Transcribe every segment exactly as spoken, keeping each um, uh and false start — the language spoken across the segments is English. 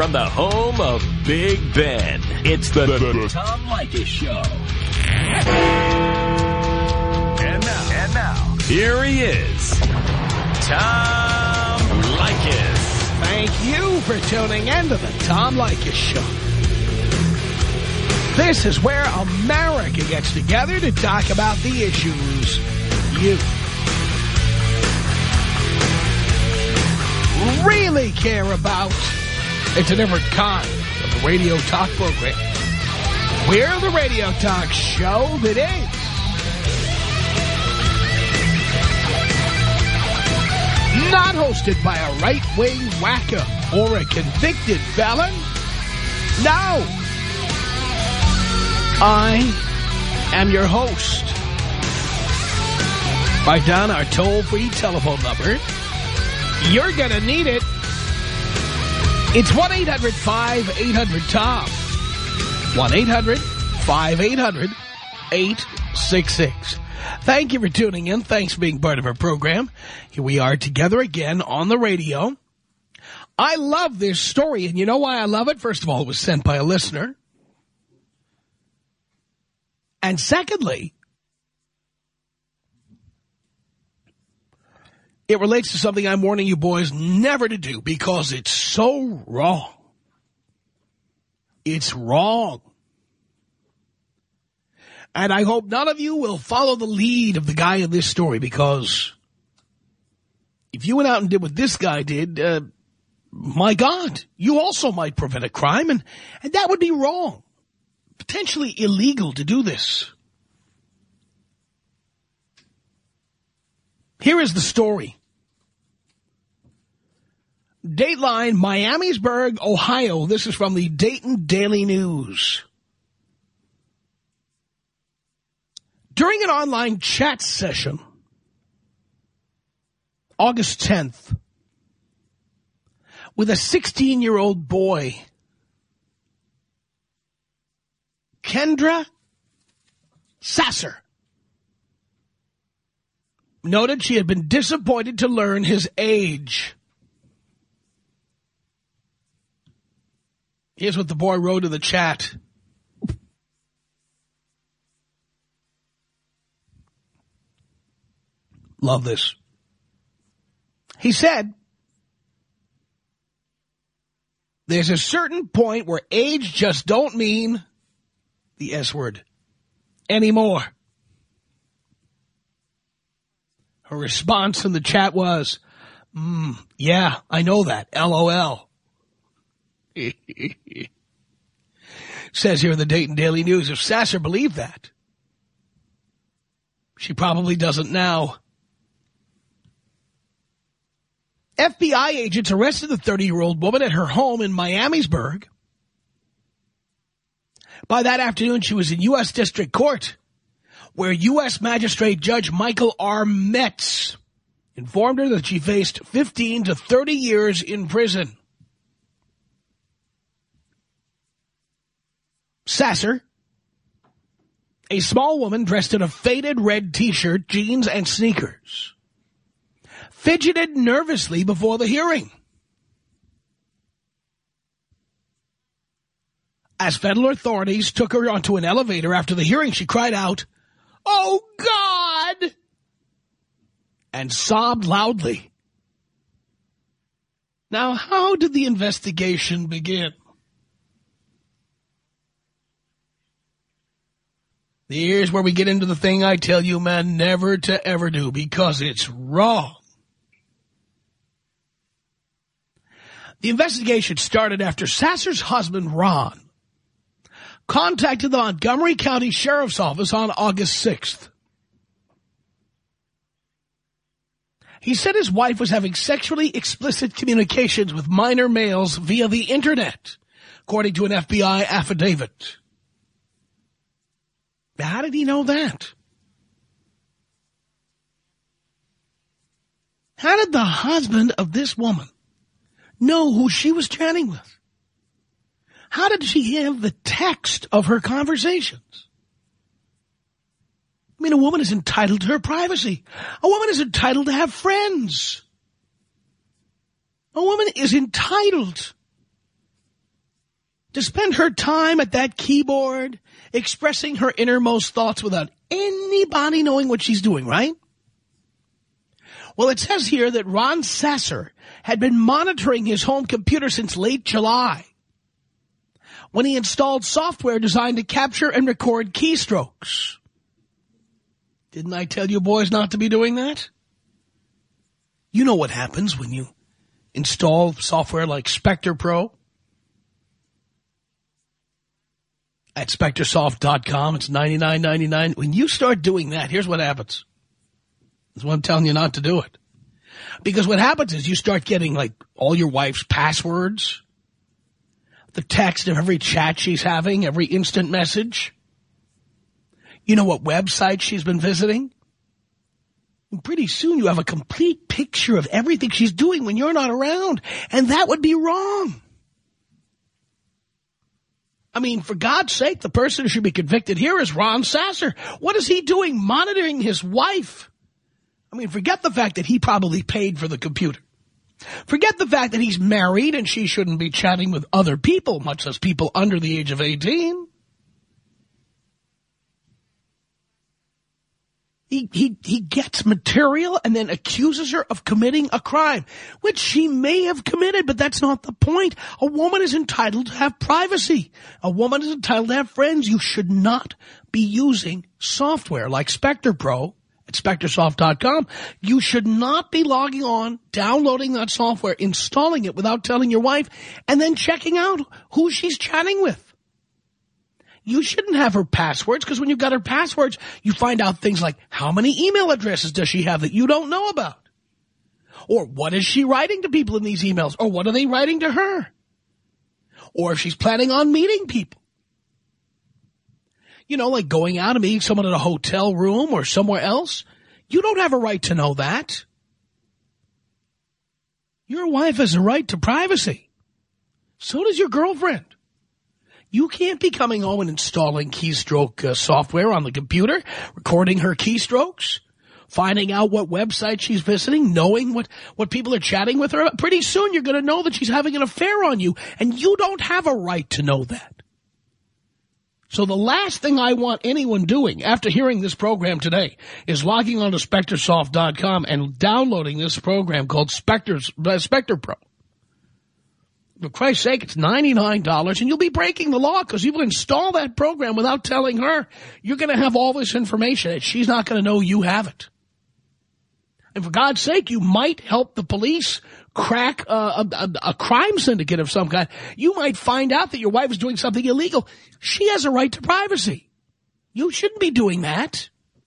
from the home of Big Ben. It's the, the, the Tom Leykis Show. And now, and now, here he is, Tom Leykis. Thank you for tuning in to the Tom Leykis Show. This is where America gets together to talk about the issues you really care about. It's a different kind of a radio talk program. We're the radio talk show that is not hosted by a right-wing wacko or a convicted felon. No. I am your host. Write down our toll-free telephone number. You're going to need it. It's one eight hundred five eight hundred Tom. one eight hundred five eight hundred eight six six. Thank you for tuning in. Thanks for being part of our program. Here we are together again on the radio. I love this story, and you know why I love it? First of all, it was sent by a listener. And secondly, it relates to something I'm warning you boys never to do because it's so wrong. It's wrong. And I hope none of you will follow the lead of the guy in this story, because if you went out and did what this guy did, uh, my God, you also might prevent a crime, and, and that would be wrong. Potentially illegal to do this. Here is the story. Dateline, Miamisburg, Ohio. This is from the Dayton Daily News. During an online chat session, August tenth, with a sixteen-year-old boy, Kendra Sasser noted she had been disappointed to learn his age. Here's what the boy wrote in the chat. Love this. He said, there's a certain point where age just don't mean the S word anymore. Her response in the chat was, mm, yeah, I know that, LOL. Says here in the Dayton Daily News, if Sasser believed that, she probably doesn't now. F B I agents arrested the thirty-year-old woman at her home in Miamisburg. By that afternoon, she was in U S District Court, where U S Magistrate Judge Michael R. Metz informed her that she faced fifteen to thirty years in prison. Sasser, a small woman dressed in a faded red T-shirt, jeans, and sneakers, fidgeted nervously before the hearing. As federal authorities took her onto an elevator after the hearing, she cried out, "Oh, God!" and sobbed loudly. Now, how did the investigation begin? Here's where we get into the thing I tell you men never to ever do, because it's wrong. The investigation started after Sasser's husband, Ron, contacted the Montgomery County Sheriff's Office on August sixth. He said his wife was having sexually explicit communications with minor males via the Internet, according to an F B I affidavit. How did he know that? How did the husband of this woman know who she was chatting with? How did she have the text of her conversations? I mean, a woman is entitled to her privacy. A woman is entitled to have friends. A woman is entitled to spend her time at that keyboard expressing her innermost thoughts without anybody knowing what she's doing, right? Well, it says here that Ron Sasser had been monitoring his home computer since late July when he installed software designed to capture and record keystrokes. Didn't I tell you boys not to be doing that? You know what happens when you install software like Spectre Pro at Spectre Soft dot com. It's ninety-nine ninety-nine. When you start doing that, here's what happens. That's why I'm telling you not to do it. Because what happens is you start getting like all your wife's passwords, the text of every chat she's having, every instant message. You know what website she's been visiting? And pretty soon you have a complete picture of everything she's doing when you're not around. And that would be wrong. I mean, for God's sake, the person who should be convicted here is Ron Sasser. What is he doing monitoring his wife? I mean, forget the fact that he probably paid for the computer. Forget the fact that he's married and she shouldn't be chatting with other people, much less people under the age of eighteen. He, he, he gets material and then accuses her of committing a crime, which she may have committed, but that's not the point. A woman is entitled to have privacy. A woman is entitled to have friends. You should not be using software like Spectre Pro at Spectre Soft dot com. You should not be logging on, downloading that software, installing it without telling your wife, and then checking out who she's chatting with. You shouldn't have her passwords, because when you've got her passwords, you find out things like how many email addresses does she have that you don't know about? Or what is she writing to people in these emails? Or what are they writing to her? Or if she's planning on meeting people. You know, like going out and meeting someone in a hotel room or somewhere else. You don't have a right to know that. Your wife has a right to privacy. So does your girlfriend. You can't be coming home and installing keystroke uh, software on the computer, recording her keystrokes, finding out what website she's visiting, knowing what, what people are chatting with her. Pretty soon you're going to know that she's having an affair on you, and you don't have a right to know that. So the last thing I want anyone doing after hearing this program today is logging on to Spectre Soft dot com and downloading this program called Spectre's, uh, Spectre Pro. For Christ's sake, it's ninety-nine dollars, and you'll be breaking the law because you will install that program without telling her. You're going to have all this information, and she's not going to know you have it. And for God's sake, you might help the police crack a, a, a crime syndicate of some kind. You might find out that your wife is doing something illegal. She has a right to privacy. You shouldn't be doing that.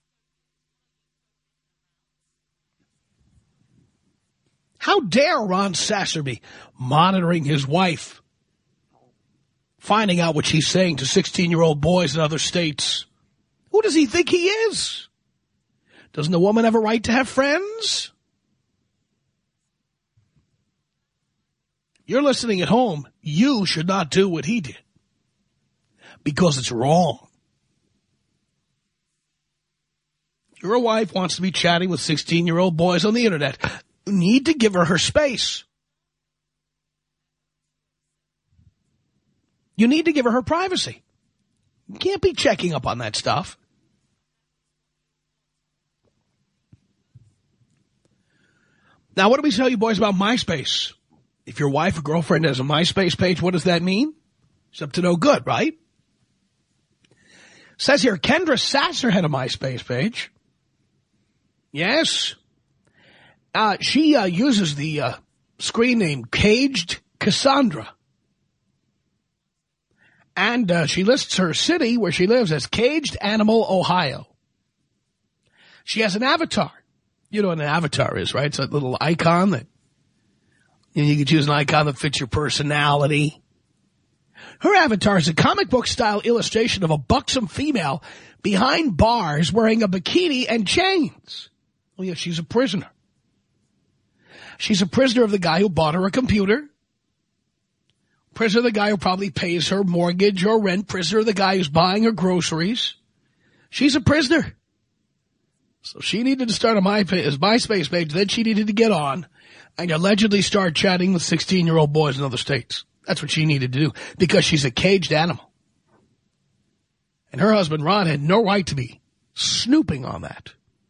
How dare Ron Sasser be monitoring his wife, finding out what she's saying to sixteen-year-old boys in other states? Who does he think he is? Doesn't a woman have a right to have friends? You're listening at home. You should not do what he did because it's wrong. Your wife wants to be chatting with sixteen-year-old boys on the internet. You need to give her her space. You need to give her her privacy. You can't be checking up on that stuff. Now, what do we tell you boys about MySpace? If your wife or girlfriend has a MySpace page, what does that mean? It's up to no good, right? Says here, Kendra Sasser had a MySpace page. Yes. Uh, she uh, uses the uh, screen name Caged Cassandra. And uh, she lists her city where she lives as Caged Animal, Ohio. She has an avatar. You know what an avatar is, right? It's a little icon that, you know, you can choose an icon that fits your personality. Her avatar is a comic book style illustration of a buxom female behind bars wearing a bikini and chains. Oh yeah, she's a prisoner. She's a prisoner of the guy who bought her a computer. Prisoner of the guy who probably pays her mortgage or rent. Prisoner of the guy who's buying her groceries. She's a prisoner. So she needed to start a MySpace page. Then she needed to get on and allegedly start chatting with sixteen-year-old boys in other states. That's what she needed to do because she's a caged animal. And her husband, Ron, had no right to be snooping on that.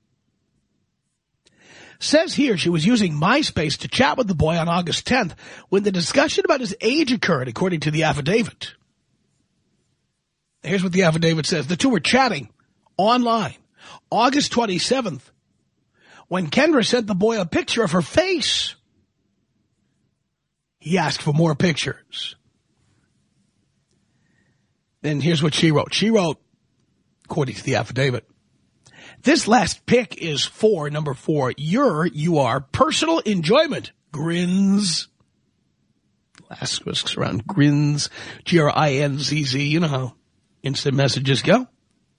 Says here she was using MySpace to chat with the boy on August tenth when the discussion about his age occurred, according to the affidavit. Here's what the affidavit says. The two were chatting online August twenty-seventh when Kendra sent the boy a picture of her face. He asked for more pictures. Then here's what she wrote. She wrote, according to the affidavit, this last pic is for, number four, your, you are, personal enjoyment. Grins. Asterisks around grins. G R I N Z Z. You know how instant messages go.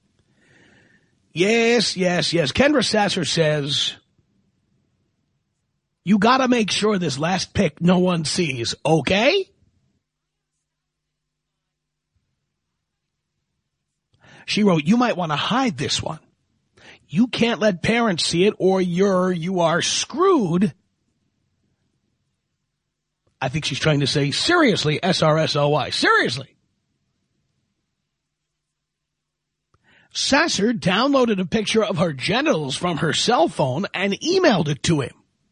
Yes, yes, yes. Kendra Sasser says, you gotta make sure this last pic no one sees, okay? She wrote, you might want to hide this one. You can't let parents see it or you're, you are screwed. I think she's trying to say, seriously, S R S O Y. Seriously. Sasser downloaded a picture of her genitals from her cell phone and emailed it to him.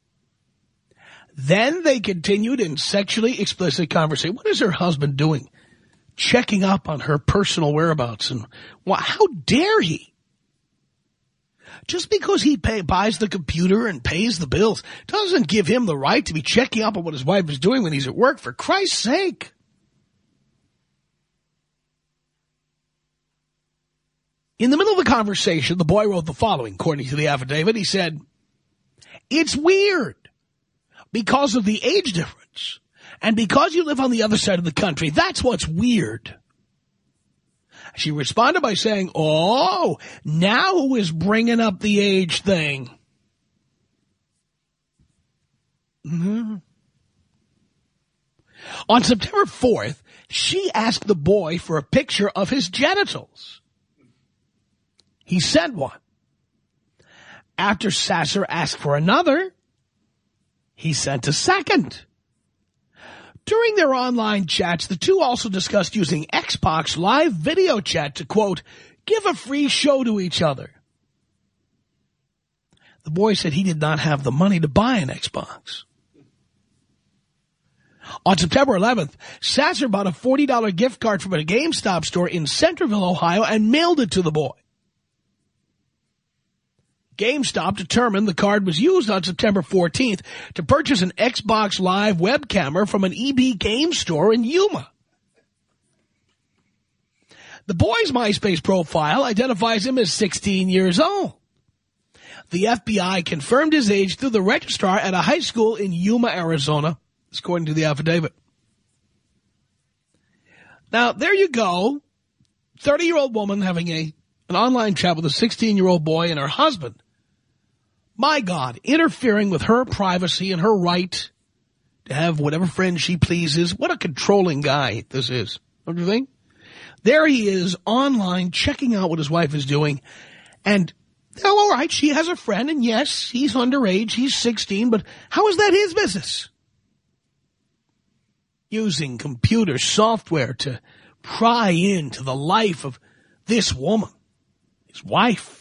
Then they continued in sexually explicit conversation. What is her husband doing? Checking up on her personal whereabouts. And well, how dare he? Just because he pay, buys the computer and pays the bills doesn't give him the right to be checking up on what his wife is doing when he's at work, for Christ's sake. In the middle of the conversation, the boy wrote the following, according to the affidavit. He said, it's weird because of the age difference and because you live on the other side of the country. That's what's weird. She responded by saying, oh, now who is bringing up the age thing? Mm-hmm. On September fourth, she asked the boy for a picture of his genitals. He sent one. After Sasser asked for another, he sent a second. During their online chats, the two also discussed using Xbox Live video chat to, quote, give a free show to each other. The boy said he did not have the money to buy an Xbox. On September eleventh, Sasser bought a forty dollar gift card from a GameStop store in Centerville, Ohio, and mailed it to the boy. GameStop determined the card was used on September fourteenth to purchase an Xbox Live web camera from an E B game store in Yuma. The boy's MySpace profile identifies him as sixteen years old. The F B I confirmed his age through the registrar at a high school in Yuma, Arizona, according to the affidavit. Now, there you go. thirty-year-old woman having a an online chat with a sixteen-year-old boy and her husband. My God, interfering with her privacy and her right to have whatever friend she pleases. What a controlling guy this is, don't you think? There he is online checking out what his wife is doing. And, oh, all right, she has a friend, and yes, he's underage, he's sixteen, but how is that his business? Using computer software to pry into the life of this woman, his wife.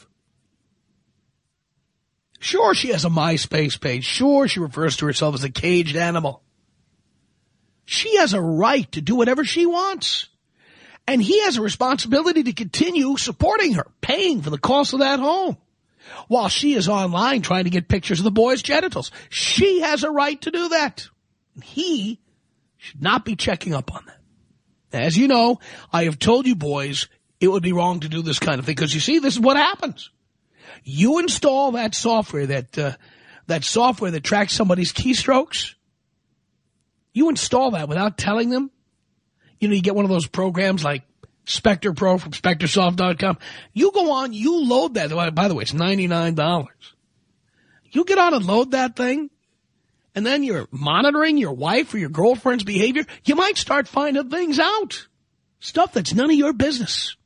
Sure, she has a MySpace page. Sure, she refers to herself as a caged animal. She has a right to do whatever she wants. And he has a responsibility to continue supporting her, paying for the cost of that home, while she is online trying to get pictures of the boy's genitals. She has a right to do that. He should not be checking up on that. As you know, I have told you boys it would be wrong to do this kind of thing, because you see, this is what happens. You install that software, that uh, that software that tracks somebody's keystrokes. You install that without telling them. You know, you get one of those programs like Spectre Pro from Spectre Soft dot com. You go on, you load that. By the way, it's ninety-nine dollars. You get on and load that thing, and then you're monitoring your wife or your girlfriend's behavior. You might start finding things out. Stuff that's none of your business.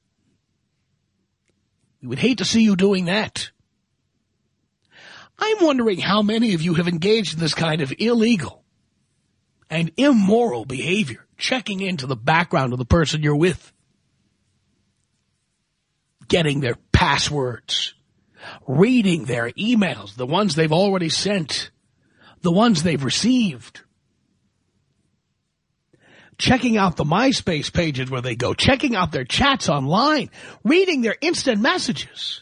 We would hate to see you doing that. I'm wondering how many of you have engaged in this kind of illegal and immoral behavior. checking into the background of the person you're with, getting their passwords, reading their emails, the ones they've already sent, the ones they've received, checking out the MySpace pages where they go, checking out their chats online, reading their instant messages.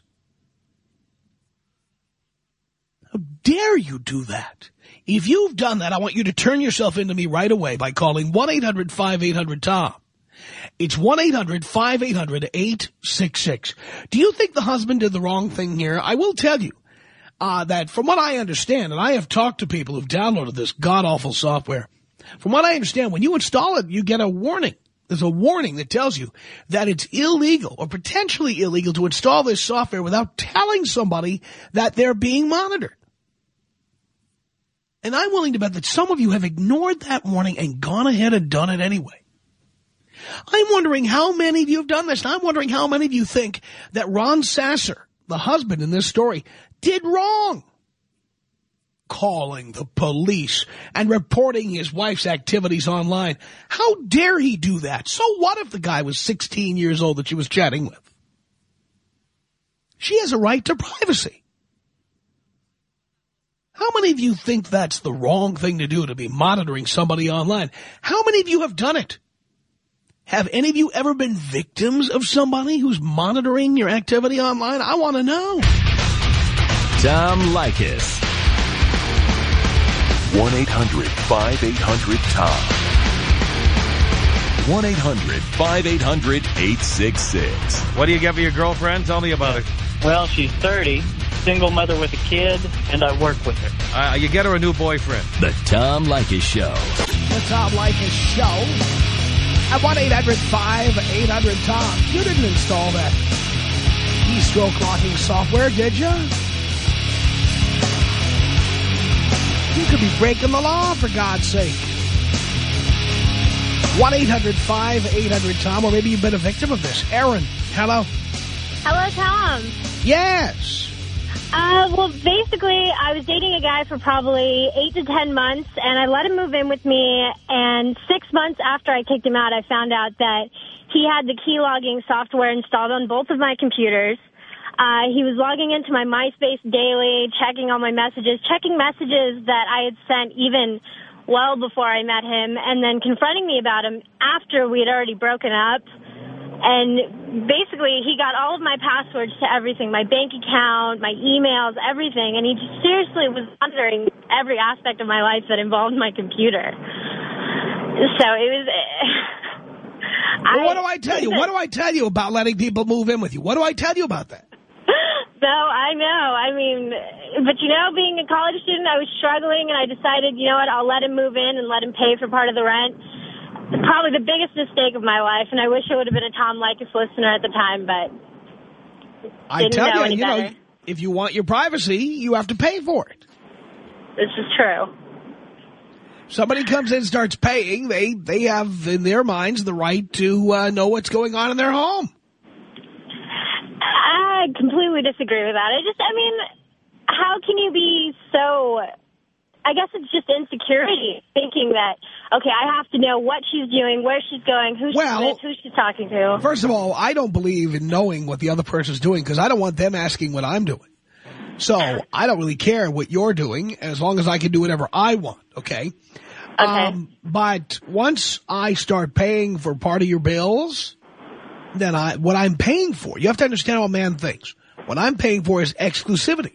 How dare you do that? If you've done that, I want you to turn yourself into me right away by calling one eight hundred five eight hundred Tom. It's one eight hundred five eight hundred eight six six. Do you think the husband did the wrong thing here? I will tell you uh, that from what I understand, and I have talked to people who've downloaded this god-awful software, from what I understand, when you install it, you get a warning. There's a warning that tells you that it's illegal or potentially illegal to install this software without telling somebody that they're being monitored. And I'm willing to bet that some of you have ignored that warning and gone ahead and done it anyway. I'm wondering how many of you have done this. And I'm wondering how many of you think that Ron Sasser, the husband in this story, did wrong. Calling the police and reporting his wife's activities online. How dare he do that? So what if the guy was sixteen years old that she was chatting with? She has a right to privacy. How many of you think that's the wrong thing to do, to be monitoring somebody online? How many of you have done it? Have any of you ever been victims of somebody who's monitoring your activity online? I want to know. Tom Leykis. one eight hundred five eight hundred Tom. one eight hundred five eight hundred eight six six. What do you get for your girlfriend? Tell me about it. Well, she's thirty, single mother with a kid, and I work with her. Uh, you get her a new boyfriend. The Tom Leykis Show. The Tom Leykis Show at one eight hundred five eight hundred Tom. You didn't install that keystroke locking software, did you? You could be breaking the law, for God's sake. one eight hundred five eight hundred Tom, or maybe you've been a victim of this. Aaron, hello. Hello, Tom. Yes. Uh, well, basically, I was dating a guy for probably eight to ten months, and I let him move in with me, and six months after I kicked him out, I found out that he had the key logging software installed on both of my computers. Uh, he was logging into my MySpace daily, checking all my messages, checking messages that I had sent even well before I met him, and then confronting me about him after we had already broken up. And basically, he got all of my passwords to everything, my bank account, my emails, everything. And he just seriously was monitoring every aspect of my life that involved my computer. So it was... Well, what do I tell you? What do I tell you about letting people move in with you? What do I tell you about that? No, I know. I mean, but you know, being a college student, I was struggling, and I decided, you know what, I'll let him move in and let him pay for part of the rent. Probably the biggest mistake of my life, and I wish I would have been a Tom Leykis listener at the time, but I tell know you, any you know, better. if you want your privacy, you have to pay for it. This is true. Somebody comes in and starts paying, they they have in their minds the right to uh, know what's going on in their home. I completely disagree with that. I just, I mean, how can you be so... I guess it's just insecurity, thinking that, okay, I have to know what she's doing, where she's going, who she's well, with, who she's talking to. First of all, I don't believe in knowing what the other person's doing because I don't want them asking what I'm doing. So I don't really care what you're doing as long as I can do whatever I want, okay? Okay. Um, but once I start paying for part of your bills, then I what I'm paying for, you have to understand how a man thinks. What I'm paying for is exclusivity.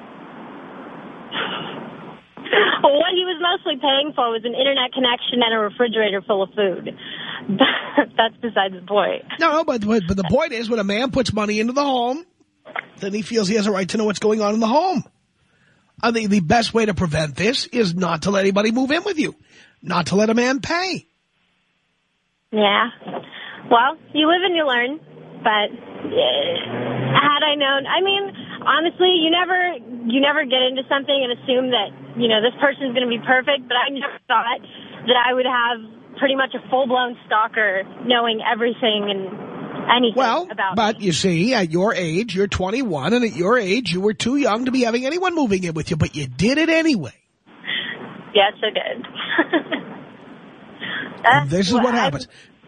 Well, what he was mostly paying for was an internet connection and a refrigerator full of food. That's besides the point. No, no, but, but, but the point is when a man puts money into the home, then he feels he has a right to know what's going on in the home. I think the best way to prevent this is not to let anybody move in with you, not to let a man pay. Yeah. Well, you live and you learn, but uh, had I known, I mean, honestly, you never you never get into something and assume that, you know, this person's going to be perfect, but I never thought that I would have pretty much a full-blown stalker knowing everything and anything well, about but me. You see, at your age, you're twenty-one, and at your age, you were too young to be having anyone moving in with you, but you did it anyway. Yes, I did. Uh, This is well, what happens.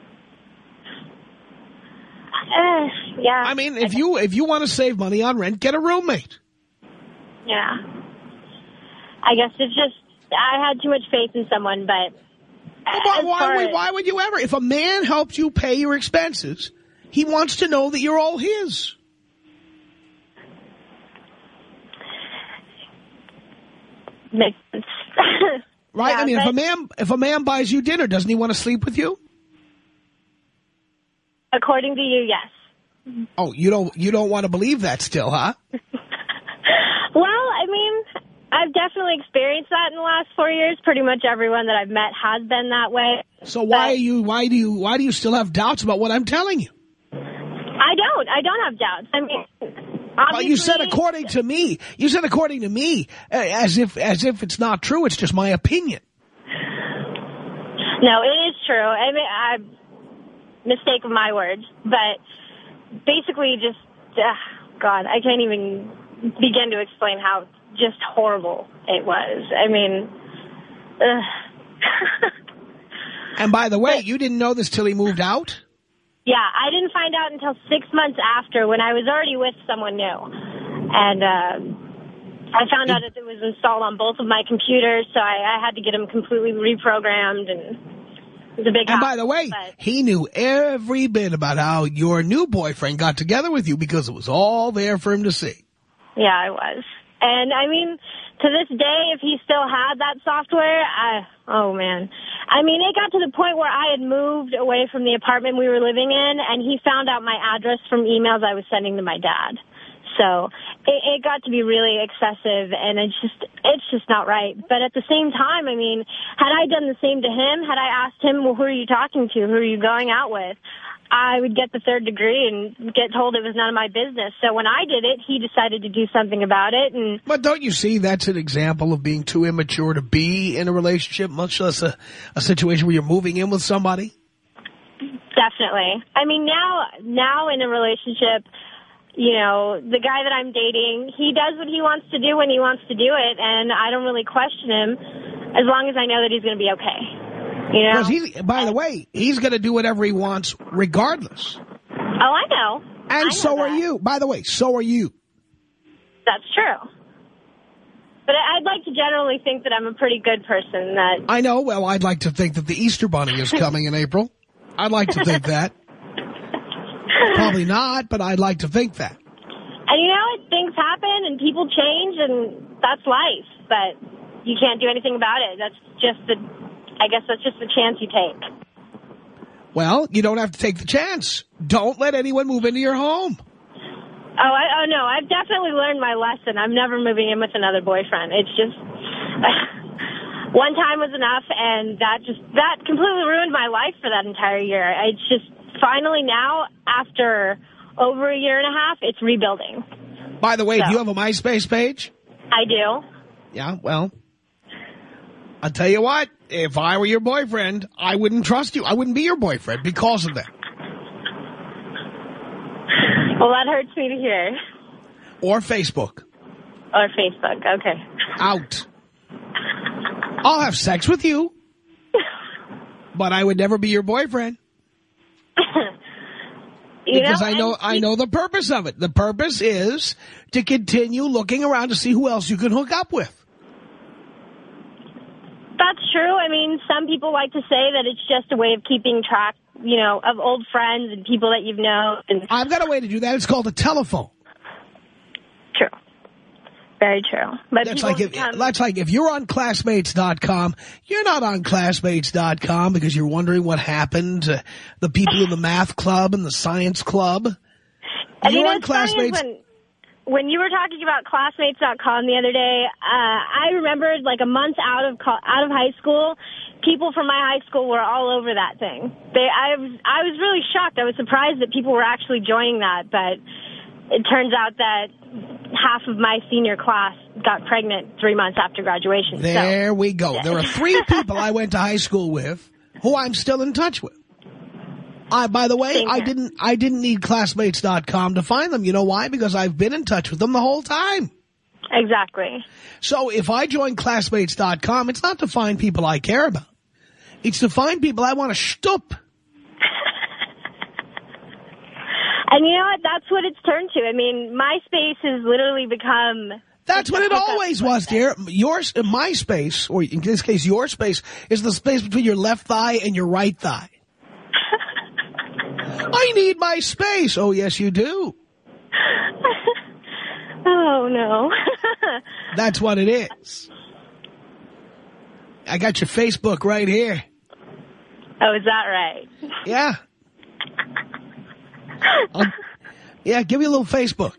Uh, yeah. I mean, if you if you want to save money on rent, get a roommate. Yeah. I guess it's just, I had too much faith in someone, but... Why, as why, far would, as- why would you ever? If a man helps you pay your expenses, he wants to know that you're all his. Makes sense. Right? Yeah, I mean, if but- a man if a man buys you dinner, doesn't he want to sleep with you? According to you, yes. Oh, you don't you don't want to believe that still, huh? Well, I mean, I've definitely experienced that in the last four years. Pretty much everyone that I've met has been that way. So why But- are you why do you why do you still have doubts about what I'm telling you? I don't. I don't have doubts. I mean, obviously... But you said according to me. You said according to me, uh, as if as if it's not true. It's just my opinion. No, it is true. I mean, I mistake of my words, but basically, just uh, God, I can't even begin to explain how just horrible it was. I mean, uh. And by the way, you didn't know this till he moved out? Yeah, I didn't find out until six months after, when I was already with someone new. And uh, I found out that it was installed on both of my computers, so I, I had to get them completely reprogrammed, and it was a big And by hassle, the way, but- he knew every bit about how your new boyfriend got together with you because it was all there for him to see. Yeah, I was. And, I mean, to this day, if he still had that software, I, oh, man. I mean, it got to the point where I had moved away from the apartment we were living in, and he found out my address from emails I was sending to my dad. So it, it got to be really excessive, and it's just it's just not right. But at the same time, I mean, had I done the same to him, had I asked him, well, who are you talking to? Who are you going out with? I would get the third degree and get told it was none of my business. So when I did it, he decided to do something about it. And But don't you see that's an example of being too immature to be in a relationship, much less a, a situation where you're moving in with somebody? Definitely. I mean, now, now in a relationship, you know, the guy that I'm dating, he does what he wants to do when he wants to do it, and I don't really question him as long as I know that he's going to be okay. You know? Because he, by the way, he's going to do whatever he wants regardless. Oh, I know. And I know so are that. you. By the way, so are you. That's true. But I'd like to generally think that I'm a pretty good person. That I know. Well, I'd like to think that the Easter Bunny is coming in April. I'd like to think that. Probably not, but I'd like to think that. And you know, things happen and people change, and that's life. But you can't do anything about it. That's just the, I guess that's just the chance you take. Well, you don't have to take the chance. Don't let anyone move into your home. Oh, I, oh no, I've definitely learned my lesson. I'm never moving in with another boyfriend. It's just, one time was enough, and that just, that completely ruined my life for that entire year. It's just, finally now, after over a year and a half, it's rebuilding. By the way, So. do you have a MySpace page? I do. Yeah, well, I'll tell you what. If I were your boyfriend, I wouldn't trust you. I wouldn't be your boyfriend because of that. Well, that hurts me to hear. Or Facebook. Or Facebook, okay. Out. I'll have sex with you, but I would never be your boyfriend. You Because know, I know and I know the purpose of it. The purpose is to continue looking around to see who else you can hook up with. That's true. I mean, some people like to say that it's just a way of keeping track, you know, of old friends and people that you've known. And I've got a way to do that. It's called a telephone. true. Very true. But That's people like if become- that's like if you're on classmates dot com, you're not on classmates dot com because you're wondering what happened to the people in the math club and the science club. And You're you know, on what's funny is classmates. when, when you were talking about classmates dot com the other day, uh, I remembered like a month out of co- out of high school, people from my high school were all over that thing. They, I was, I was really shocked. I was surprised that people were actually joining that, but it turns out that half of my senior class got pregnant three months after graduation. There so. we go. There are three people I went to high school with who I'm still in touch with. I, by the way, Same I here. didn't I didn't need classmates dot com to find them. You know why? Because I've been in touch with them the whole time. Exactly. So if I join classmates dot com, it's not to find people I care about. It's to find people I want to shtup. And you know what? That's what it's turned to. I mean, MySpace has literally become... That's what it always was, dear. Yours, my space, or in this case, your space, is the space between your left thigh and your right thigh. I need my space. Oh, yes, you do. Oh, no. That's what it is. I got your Facebook right here. Oh, is that right? Yeah. I'll, yeah, give me a little Facebook.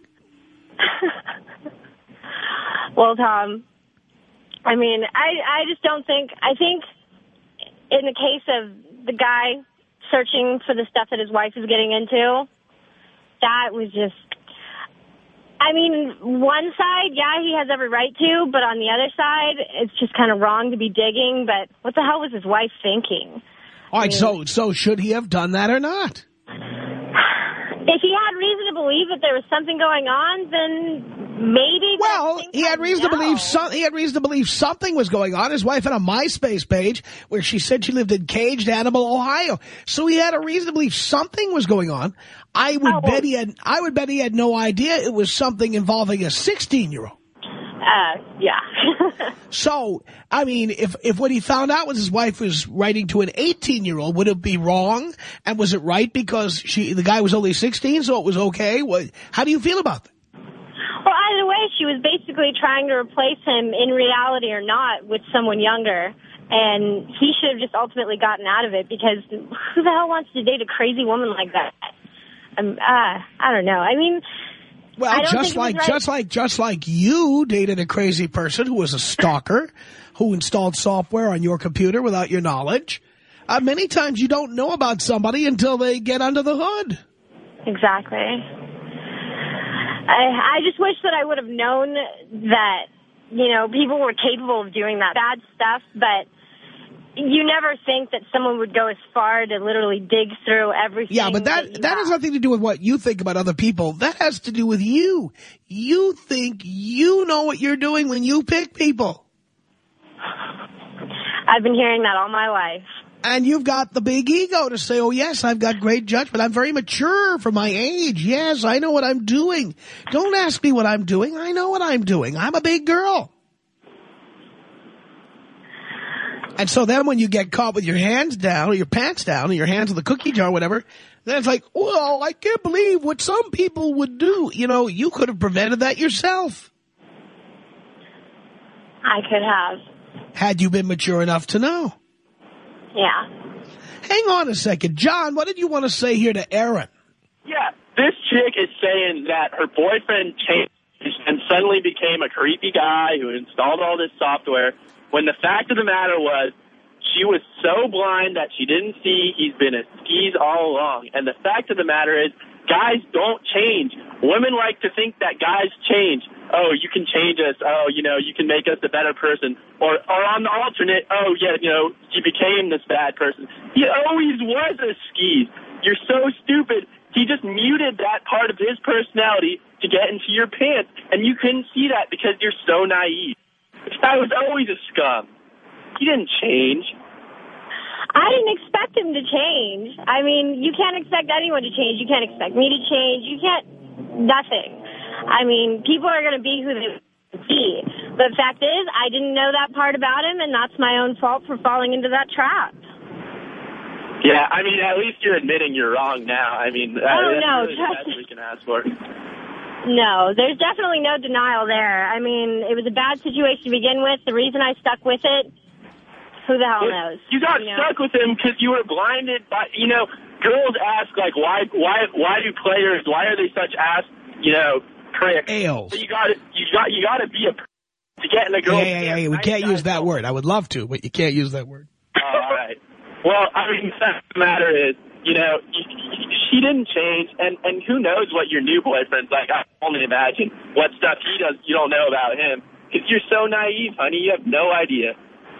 Well, Tom, I mean, I, I just don't think, I think in the case of the guy searching for the stuff that his wife is getting into, that was just, I mean, one side, yeah, he has every right to, but on the other side, it's just kind of wrong to be digging, but what the hell was his wife thinking? All right, I mean, so so should he have done that or not? If he had reason to believe that there was something going on, then maybe. Well, he had reason no. to believe some, he had reason to believe something was going on. His wife had a MySpace page where she said she lived in Caged Animal, Ohio. So he had a reason to believe something was going on. I would oh. bet he had. I would bet he had no idea it was something involving a sixteen-year-old. Uh, yeah. So, I mean, if if what he found out was his wife was writing to an eighteen-year-old, would it be wrong? And was it right because she the guy was only sixteen, so it was okay? What? How do you feel about that? Well, either way, she was basically trying to replace him in reality or not with someone younger. And he should have just ultimately gotten out of it because who the hell wants to date a crazy woman like that? Um, uh, I don't know. I mean... Well, just like right. just like just like you dated a crazy person who was a stalker, who installed software on your computer without your knowledge. Uh, many times you don't know about somebody until they get under the hood. Exactly. I I just wish that I would have known that, you know, people were capable of doing that bad stuff, but you never think that someone would go as far to literally dig through everything. Yeah, but that, that, that has nothing to do with what you think about other people. That has to do with you. You think you know what you're doing when you pick people. I've been hearing that all my life. And you've got the big ego to say, oh, yes, I've got great judgment. I'm very mature for my age. Yes, I know what I'm doing. Don't ask me what I'm doing. I know what I'm doing. I'm a big girl. And so then when you get caught with your hands down or your pants down or your hands in the cookie jar or whatever, then it's like, well, I can't believe what some people would do. You know, you could have prevented that yourself. I could have. Had you been mature enough to know. Yeah. Hang on a second. John, what did you want to say here to Aaron? Yeah, this chick is saying that her boyfriend changed and suddenly became a creepy guy who installed all this software, when the fact of the matter was she was so blind that she didn't see he's been a skis all along. And the fact of the matter is guys don't change. Women like to think that guys change. Oh, you can change us. Oh, you know, you can make us a better person. Or, or on the alternate, oh, yeah, you know, you became this bad person. He always was a skis. You're so stupid. He just muted that part of his personality to get into your pants. And you couldn't see that because you're so naive. This guy was always a scum. He didn't change. I didn't expect him to change. I mean, you can't expect anyone to change. You can't expect me to change. You can't, nothing. I mean, people are going to be who they be. But the fact is, I didn't know that part about him, and that's my own fault for falling into that trap. Yeah, I mean, at least you're admitting you're wrong now. I mean, oh, that's no, really the best we can ask for. No, there's definitely no denial there. I mean, it was a bad situation to begin with. The reason I stuck with it, who the hell knows? You got you stuck know? with him because you were blinded by, you know, girls ask, like, why why, why do players, why are they such ass, you know, pricks? Ales. So you got you got you got to be a prick to get in a girl's Yeah, yeah, yeah, we can't use that word. I would love to, but you can't use that word. Oh, all right. Well, I mean, the fact of the matter is, you know, she didn't change, and, and who knows what your new boyfriend's like. I can only imagine what stuff he does you don't know about him. Because you're so naive, honey. You have no idea.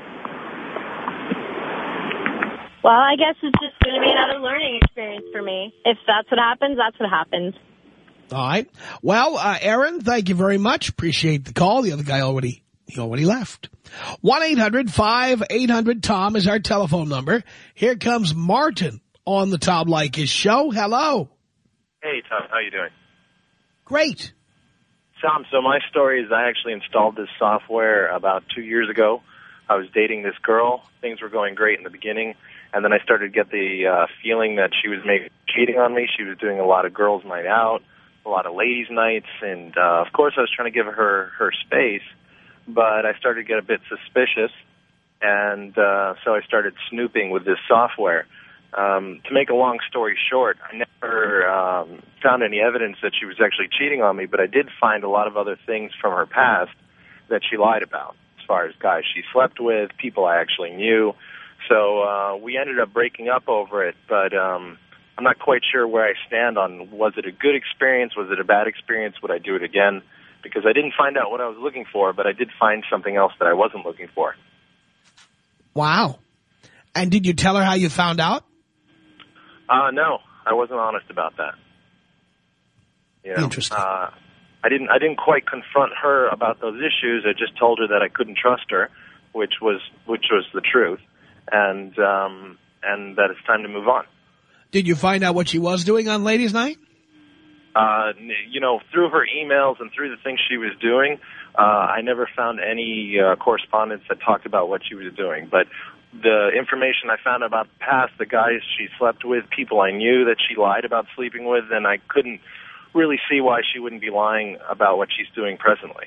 Well, I guess it's just going to be another learning experience for me. If that's what happens, that's what happens. All right. Well, uh, Aaron, thank you very much. Appreciate the call. The other guy already He already left. one eight hundred five eight hundred Tom is our telephone number. Here comes Martin on the Tom Leykis show. Hello. Hey, Tom. How you doing? Great. Tom, so my story is I actually installed this software about two years ago. I was dating this girl. Things were going great in the beginning, and then I started to get the uh, feeling that she was maybe cheating on me. She was doing a lot of girls' night out, a lot of ladies' nights, and, uh, of course, I was trying to give her her space, but I started to get a bit suspicious, and uh, so I started snooping with this software. Um, to make a long story short, I never um, found any evidence that she was actually cheating on me, but I did find a lot of other things from her past that she lied about, as far as guys she slept with, people I actually knew. So uh, we ended up breaking up over it, but um, I'm not quite sure where I stand on, was it a good experience, was it a bad experience, would I do it again? Because I didn't find out what I was looking for, but I did find something else that I wasn't looking for. Wow. And did you tell her how you found out? Uh, no, I wasn't honest about that. You know, Interesting. Uh, I didn't. I didn't quite confront her about those issues. I just told her that I couldn't trust her, which was which was the truth, and um, and that it's time to move on. Did you find out what she was doing on ladies' night? Uh, you know, through her emails and through the things she was doing, uh, I never found any uh, correspondence that talked about what she was doing, but the information I found about the past, the guys she slept with, people I knew that she lied about sleeping with, and I couldn't really see why she wouldn't be lying about what she's doing presently.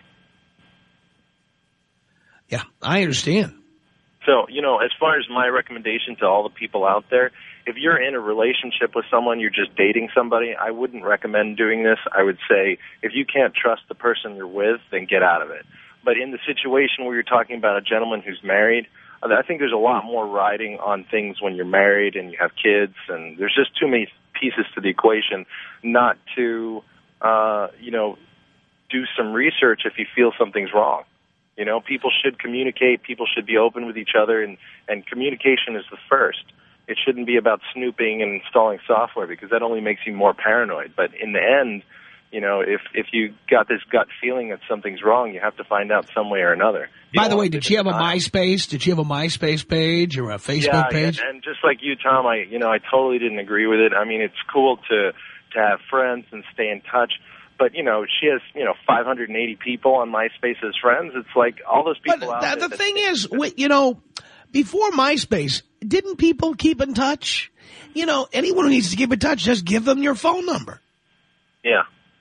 Yeah, I understand. So, you know, as far as my recommendation to all the people out there, if you're in a relationship with someone, you're just dating somebody, I wouldn't recommend doing this. I would say if you can't trust the person you're with, then get out of it. But in the situation where you're talking about a gentleman who's married, I think there's a lot more riding on things when you're married and you have kids, and there's just too many pieces to the equation not to, uh, you know, do some research if you feel something's wrong. You know, people should communicate, people should be open with each other, and, and communication is the first. It shouldn't be about snooping and installing software, because that only makes you more paranoid. But in the end, you know, if if you got this gut feeling that something's wrong, you have to find out some way or another. You By the way, did she have a MySpace? Did she have a MySpace page or a Facebook yeah, page? Yeah, and just like you, Tom, I you know I totally didn't agree with it. I mean, it's cool to to have friends and stay in touch, but you know, she has you know five hundred eighty people on MySpace as friends. It's like all those people but out th there. The thing is, you know, before MySpace, didn't people keep in touch? You know, anyone who needs to keep in touch, just give them your phone number. Yeah.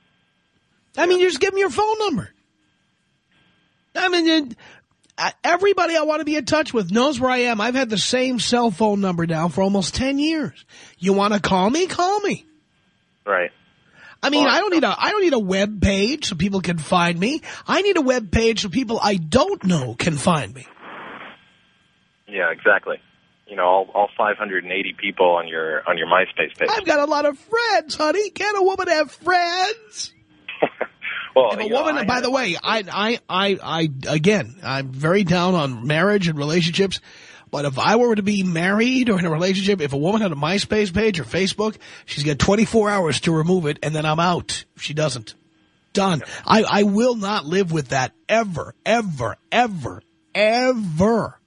I mean, you just give them your phone number. I mean, everybody I want to be in touch with knows where I am. I've had the same cell phone number now for almost ten years. You want to call me? Call me. Right. I mean, well, I don't need a I don't need a web page so people can find me. I need a web page so people I don't know can find me. Yeah, exactly. You know, all, all five hundred eighty people on your on your MySpace page. I've got a lot of friends, honey. Can a woman have friends? Well, if a you know, woman, I by have, the way, I, I, I, I, again, I'm very down on marriage and relationships. But if I were to be married or in a relationship, if a woman had a MySpace page or Facebook, she's got twenty-four hours to remove it, and then I'm out if she doesn't. Done. I, I will not live with that ever, ever, ever, ever.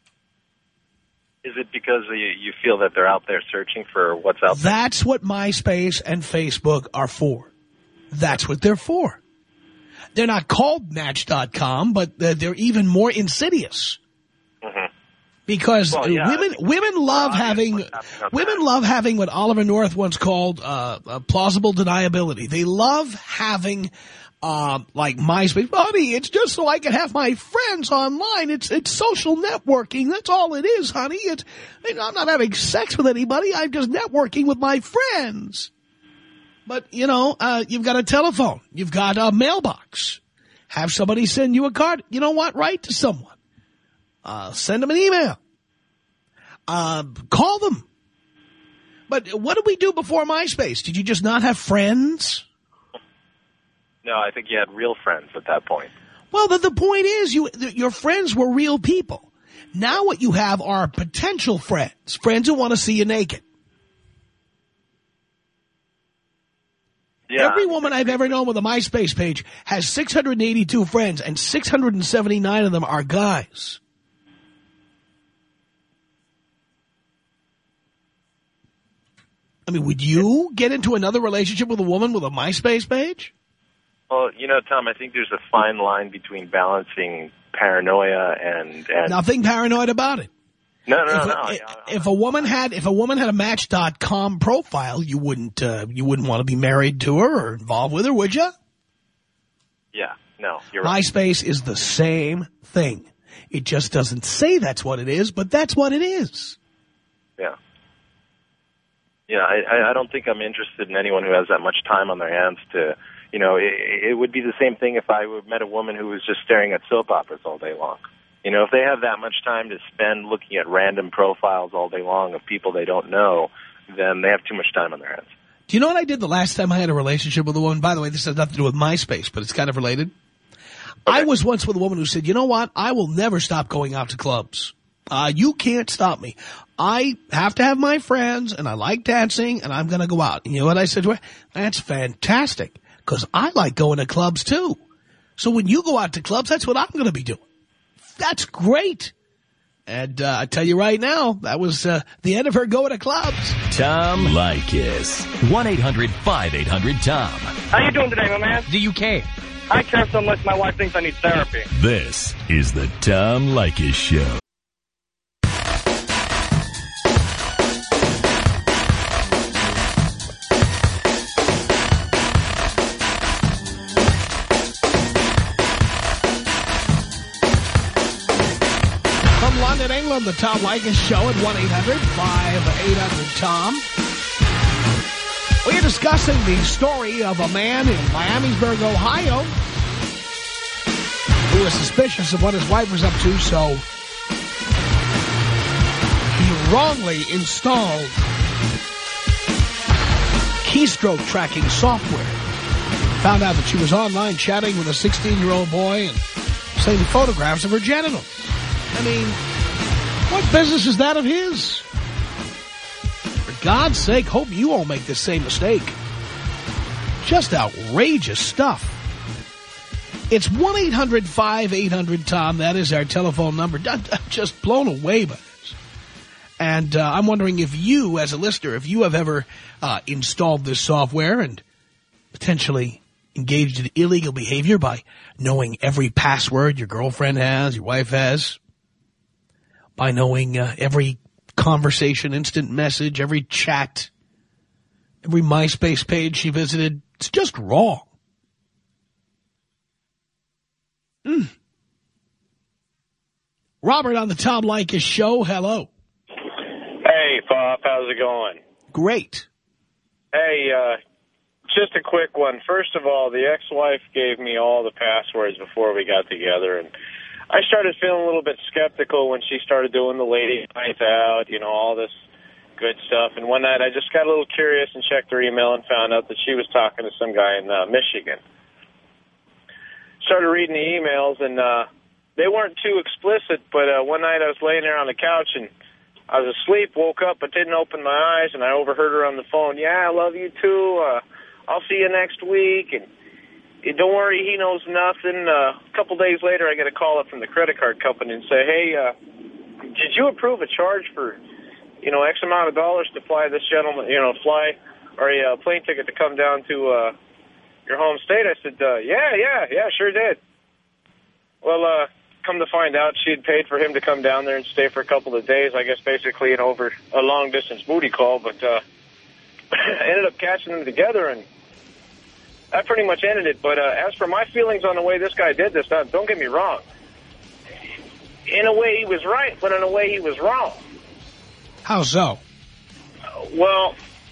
Is it because you, you feel that they're out there searching for what's out there? That's what MySpace and Facebook are for. That's what they're for. They're not called Match dot com, but they're, they're even more insidious. Mm-hmm. Because well, yeah, women women love having women love having what Oliver North once called uh, uh, plausible deniability. They love having uh, like MySpace. Honey, it's just so I can have my friends online. It's it's social networking. That's all it is, honey. It's, I'm not having sex with anybody. I'm just networking with my friends. But, you know, uh, you've got a telephone. You've got a mailbox. Have somebody send you a card. You know what? Write to someone. Uh, send them an email. Uh, call them. But what did we do before MySpace? Did you just not have friends? No, I think you had real friends at that point. Well, the, the point is, you your friends were real people. Now what you have are potential friends. Friends who want to see you naked. Yeah. Every woman I've ever known with a MySpace page has six hundred eighty-two friends, and six hundred seventy-nine of them are guys. I mean, would you get into another relationship with a woman with a MySpace page? Well, you know, Tom, I think there's a fine line between balancing paranoia and... and Nothing paranoid about it. No, no, if, no. A, yeah. if a woman had if a woman had a Match dot com profile, you wouldn't uh, you wouldn't want to be married to her or involved with her, would you? Yeah, no, you're right. MySpace is the same thing. It just doesn't say that's what it is, but that's what it is. Yeah. Yeah, I, I don't think I'm interested in anyone who has that much time on their hands to, you know, it, it would be the same thing if I met a woman who was just staring at soap operas all day long. You know, if they have that much time to spend looking at random profiles all day long of people they don't know, then they have too much time on their hands. Do you know what I did the last time I had a relationship with a woman? By the way, this has nothing to do with MySpace, but it's kind of related. Okay. I was once with a woman who said, you know what? I will never stop going out to clubs. Uh, you can't stop me. I have to have my friends, and I like dancing, and I'm going to go out. And you know what I said to her? That's fantastic, because I like going to clubs, too. So when you go out to clubs, that's what I'm going to be doing. That's great. And uh, I tell you right now, that was uh, the end of her going to clubs. Tom Leykis. one eight hundred five eight hundred Tom. How you doing today, my man? Do you care? I care so much my wife thinks I need therapy. This is the Tom Leykis Show. In England, the Tom Leykis Show at one eight hundred five eight hundred Tom. We are discussing the story of a man in Miamisburg, Ohio, who was suspicious of what his wife was up to, so he wrongly installed keystroke tracking software. Found out that she was online chatting with a sixteen-year-old boy and sending photographs of her genitals. I mean, what business is that of his? For God's sake, hope you won't make this same mistake. Just outrageous stuff. It's one eight hundred five eight hundred Tom. That is our telephone number. I'm just blown away by this. And uh, I'm wondering if you, as a listener, if you have ever uh, installed this software and potentially engaged in illegal behavior by knowing every password your girlfriend has, your wife has, by knowing uh, every conversation, instant message, every chat, every MySpace page she visited. It's just wrong. Mm. Robert on the Tom Leykis Show. Hello. Hey, Pop. How's it going? Great. Hey, uh, just a quick one. First of all, the ex-wife gave me all the passwords before we got together, and I started feeling a little bit skeptical when she started doing the lady night out, you know, all this good stuff. And one night I just got a little curious and checked her email and found out that she was talking to some guy in uh, Michigan. Started reading the emails, and uh, they weren't too explicit, but uh, one night I was laying there on the couch, and I was asleep, woke up, but didn't open my eyes, and I overheard her on the phone, yeah, I love you too, uh, I'll see you next week, and don't worry, he knows nothing. Uh, a couple days later, I get a call up from the credit card company and say, hey, uh, did you approve a charge for, you know, X amount of dollars to fly this gentleman, you know, fly, or a uh, plane ticket to come down to uh, your home state? I said, uh, yeah, yeah, yeah, sure did. Well, uh, come to find out, she had paid for him to come down there and stay for a couple of days, I guess basically an over a long-distance booty call, but uh, I ended up catching them together, and that pretty much ended it. But uh, as for my feelings on the way this guy did this, now, don't get me wrong. In a way, he was right, but in a way, he was wrong. How so? Uh, well,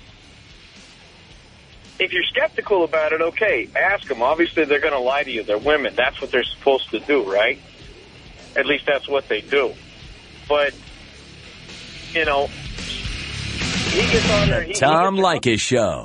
if you're skeptical about it, okay, ask them. Obviously, they're going to lie to you. They're women. That's what they're supposed to do, right? At least that's what they do. But, you know, he gets on there. The Tom Leykis Show.